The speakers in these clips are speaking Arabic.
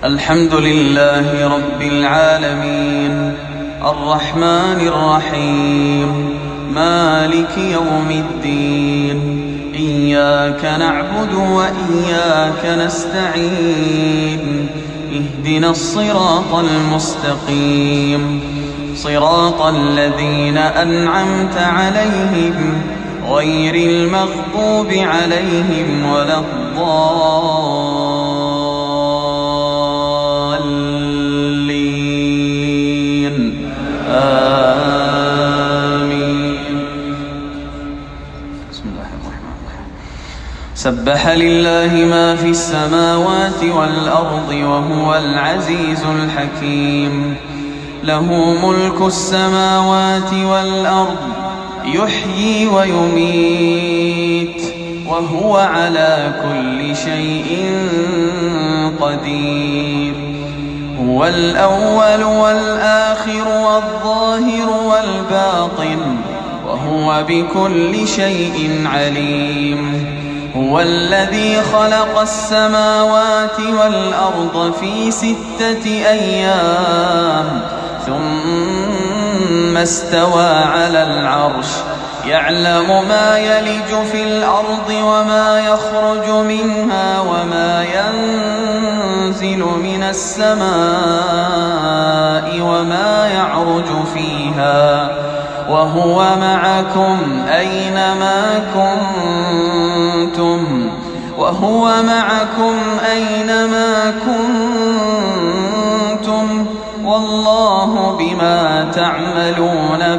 الحمد لله رب العالمين الرحمن الرحيم مالك يوم الدين إياك نعبد وإياك نستعين اهدنا الصراط المستقيم صراط الذين أنعمت عليهم غير المغضوب عليهم ولا الضالين آمين. بسم الله الرحمن الرحيم. سبح لله ما في السماوات والأرض وهو العزيز الحكيم. له ملك السماوات والأرض يحيي ويميت وهو على كل شيء قدير. هو الأول والآخر والظاهر والباطن وهو بكل شيء عليم. هو الذي خلق السماوات والأرض في 6 أيام ثم استوى على العرش يعلم ما يلج في الأرض وما يخرج منها وما ينزل من السماء وما يعرج فيها وهو معكم أينما كنتم والله بما تعملون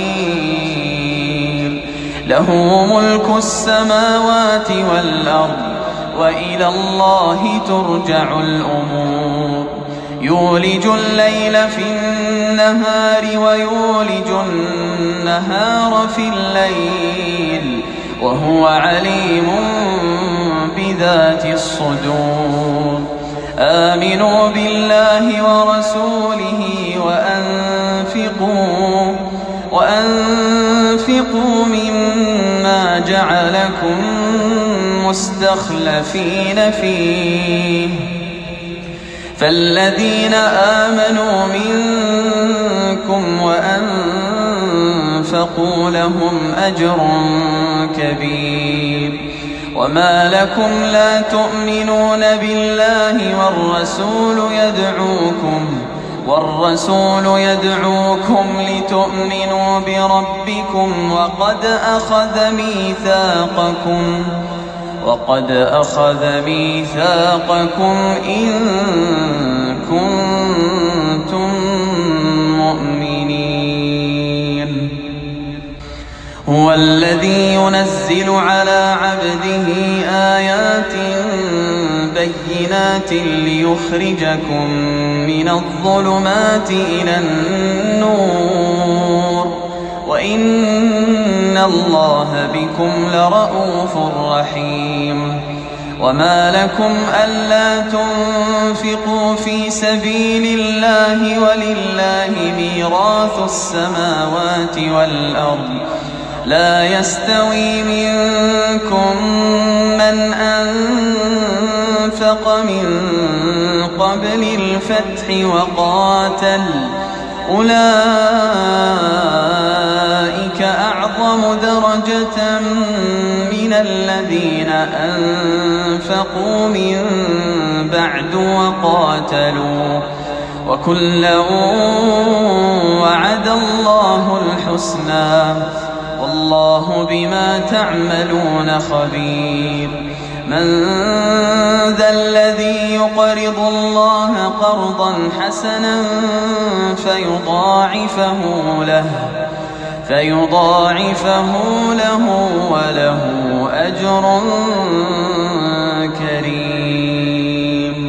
بصير. له ملك السماوات والأرض وإلى الله ترجع الأمور. يولج الليل في النهار ويولج النهار في الليل وهو عليم بذات الصدور. آمنوا بالله ورسوله وأنفقوا مما جعلكم مستخلفين فيه فالذين آمنوا منكم وأنفقوا لهم أجر كبير. وما لكم لا تؤمنون بالله والرسول يدعوكم لتؤمنوا بربكم وقد أخذ ميثاقكم إن كنتم مؤمنين. هو الذي ينزل على عبده آيات بينات ليخرجكم من الظلمات إلى النور وإن الله بكم لرءوف رحيم. وما لكم ألا تنفقوا في سبيل الله ولله ميراث السماوات والأرض لا يستوي منكم من أنفق من قبل الفتح وقاتل أولئك أعظم درجة من الذين أنفقوا من بعد وقاتلوا وكلا وعد الله الحسنى والله بما تعملون خبير. من ذا الذي يقرض الله قرضا حسنا فيضاعفه له وله أجر كريم.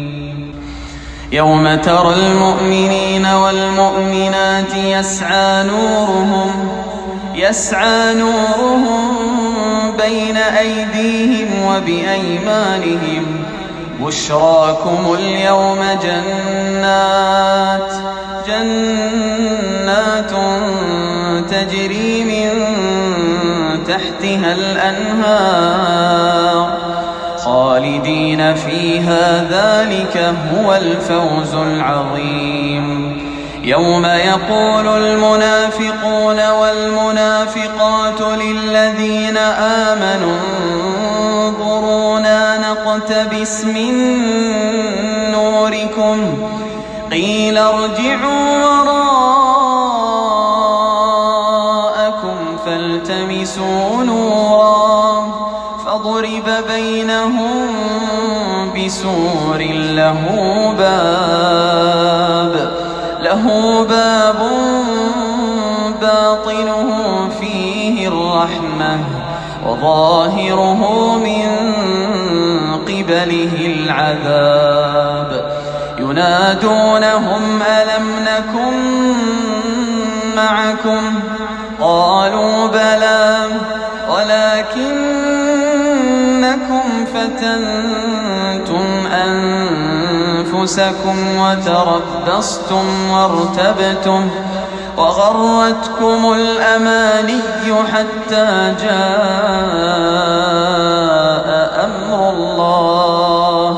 يوم ترى المؤمنين والمؤمنات يسعى نورهم بين أيديهم وبأيمانهم بشراكم اليوم جنات تجري من تحتها الأنهار خالدين فيها ذلك هو الفوز العظيم. يوم يقول المنافقون والمنافقات للذين آمنوا انظرونا نقتبس من نوركم قيل ارجعوا وراءكم فالتمسوا نورا فضرب بينهم بسور له باب باطنه فيه الرحمة وظاهره من قبله العذاب. ينادونهم ألم نكن معكم قالوا بلى ولكنكم فتنتم أنفسكم وتربصتم وارتبتم وغرتكم الأماني حتى جاء أمر الله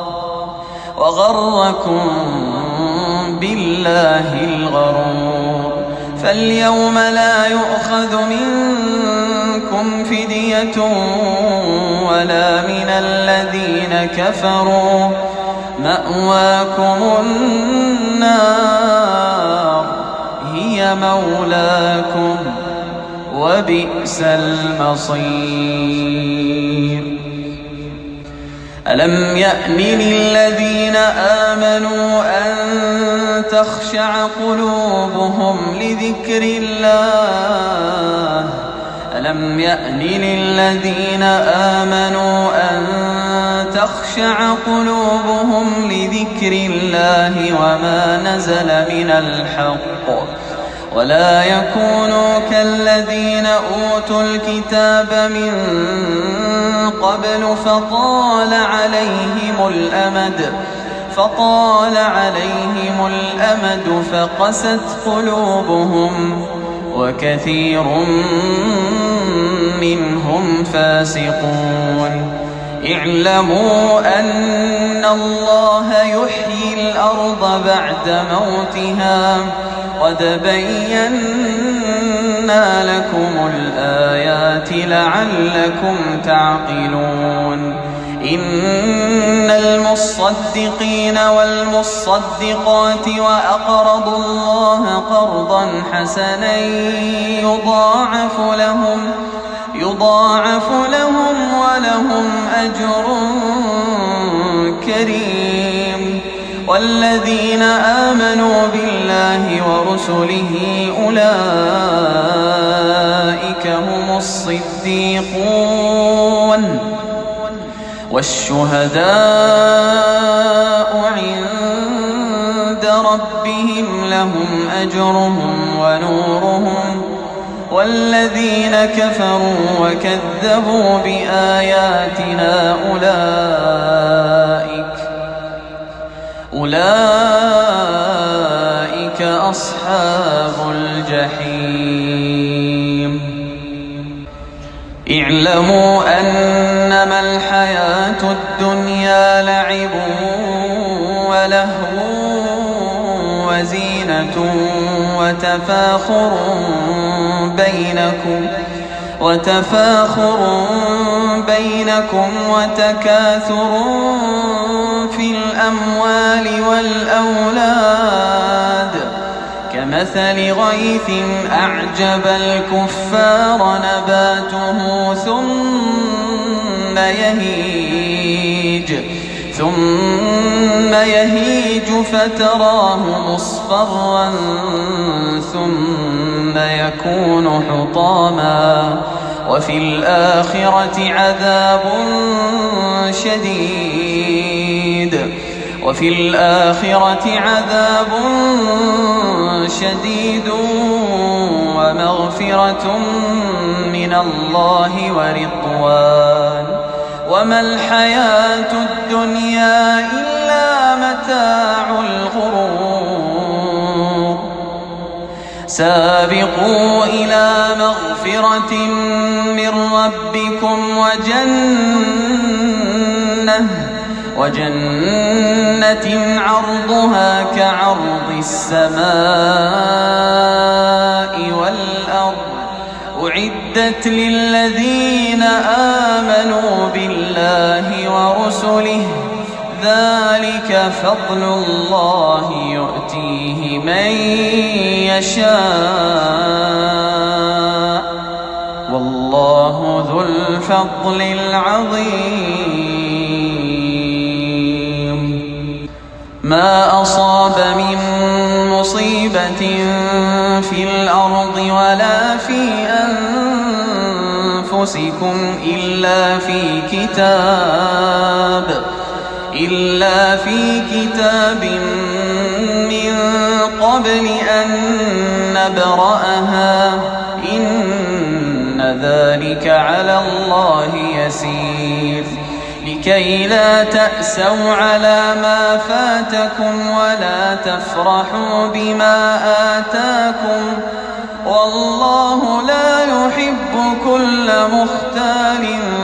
وغركم بالله الغرور. فاليوم لا يؤخذ منكم فدية ولا من الذين كفروا مأواكم النار هي مولاكم وبئس المصير. ألم يأن للذين آمنوا أن تخشع قلوبهم لذكر الله ألم يأن للذين آمنوا أن تخشع قلوبهم لذكر الله وما نزل من الحق ولا يكونوا كالذين أوتوا الكتاب من قبل فطال عليهم الأمد فقست قلوبهم وكثير منهم فاسقون. اعلموا أن الله يحيي الأرض بعد موتها قد بينا لكم الآيات لعلكم تعقلون. إن المصدقين والمصدقات وأقرضوا الله قرضا حسنا يضاعف لهم ولهم أجر كريم. والذين آمنوا بالله ورسله أولئك هم الصديقون والشهداء عند ربهم لهم أجرهم ونورهم. والذين كفروا وكذبوا بآياتنا أولئك أصحاب الجحيم. اعلموا أنما الحياة الدنيا لعب ولهو وزينة وتفاخر بينكم وتكاثر في الأموال والأولاد كمثل غيث أعجب الكفار نباته ثم يهيج فتراه مصفرا ثم يكون حطاما وفي الآخرة عذاب شديد ومغفرة من الله ورضوان وما الحياة الدنيا إلا متاع الغرور. سابقوا إلى مغفرة من ربكم وجنة عرضها كعرض السماء والأرض أعدت للذين آمنوا بالله ورسله ذلك فضل الله يؤتيه من يشاء والله ذو الفضل العظيم. ما أصاب من مصيبة في الأرض ولا في أنفسكم إلا في كتاب من قبل أن نبرأها إن ذلك على الله يسير. لكي لا تأسوا على ما فاتكم ولا تفرحوا بما آتاكم والله لا يحب كل مختال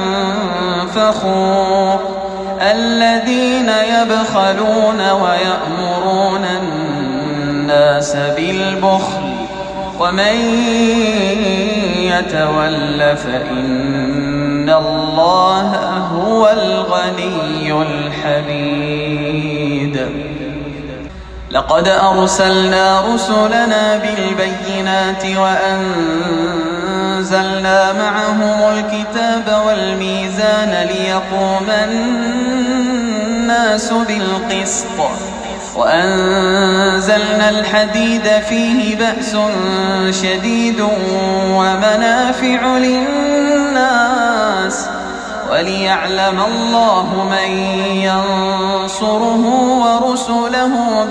فخور. الذين يبخلون ويأمرون الناس بالبخل ومن يتول فإن الله هو الغني الحميد. لقد أرسلنا رسلنا بالبينات وأنزلنا معهم الكتاب والميزان ليقوم الناس بالقسط وأنزلنا الحديد فيه بأس شديد ومنافع للناس وليعلم الله من ينصره ورسله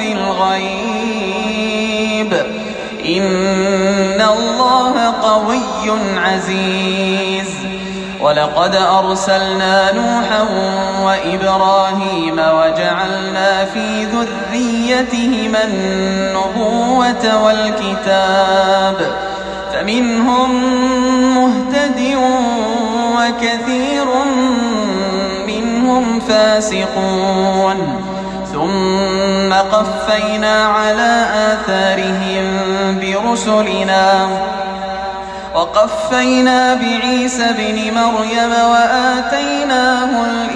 بالغيب إن الله قوي عزيز. ولقد أرسلنا نوحا وإبراهيم وجعلنا في ذريتهما النبوة والكتاب فمنهم مهتد وكثير منهم فاسقون. ثم قفينا على آثارهم برسلنا وقفينا بعيسى بن مريم وآتيناه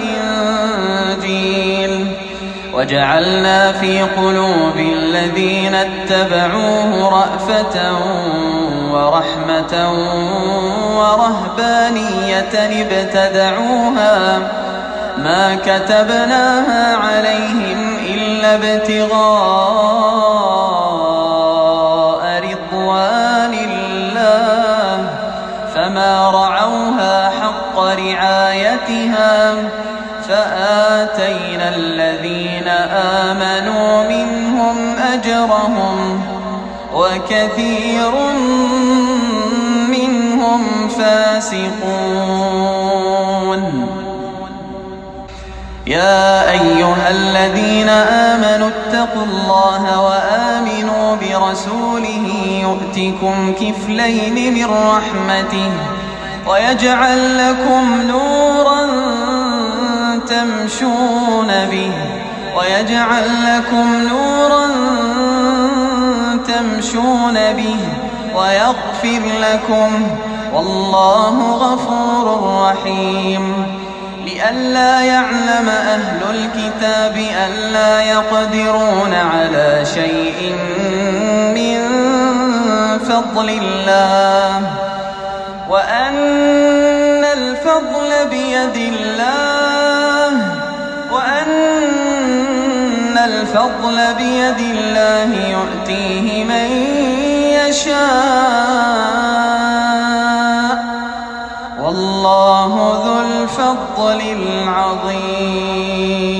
الإنجيل وجعلنا في قلوب الذين اتبعوه رأفة ورحمة ورهبانية ابتدعوها ما كتبناها عليهم إلا ابتغاء رضوان الله فما رعوها حق رعايتها فآتينا الذين آمنوا منهم أجرهم وكثير منهم فاسقون. يا أيها الذين آمنوا اتقوا الله وآمنوا برسوله يؤتكم كفلين من رحمته ويجعل لكم نورا تمشون به ويغفر لكم والله غفور رحيم. لئلا يعلم أهل الكتاب ألا يقدرون على شيء من فضل الله وأن الفضل بيد الله يؤتيه من يشاء والله ذو الفضل العظيم.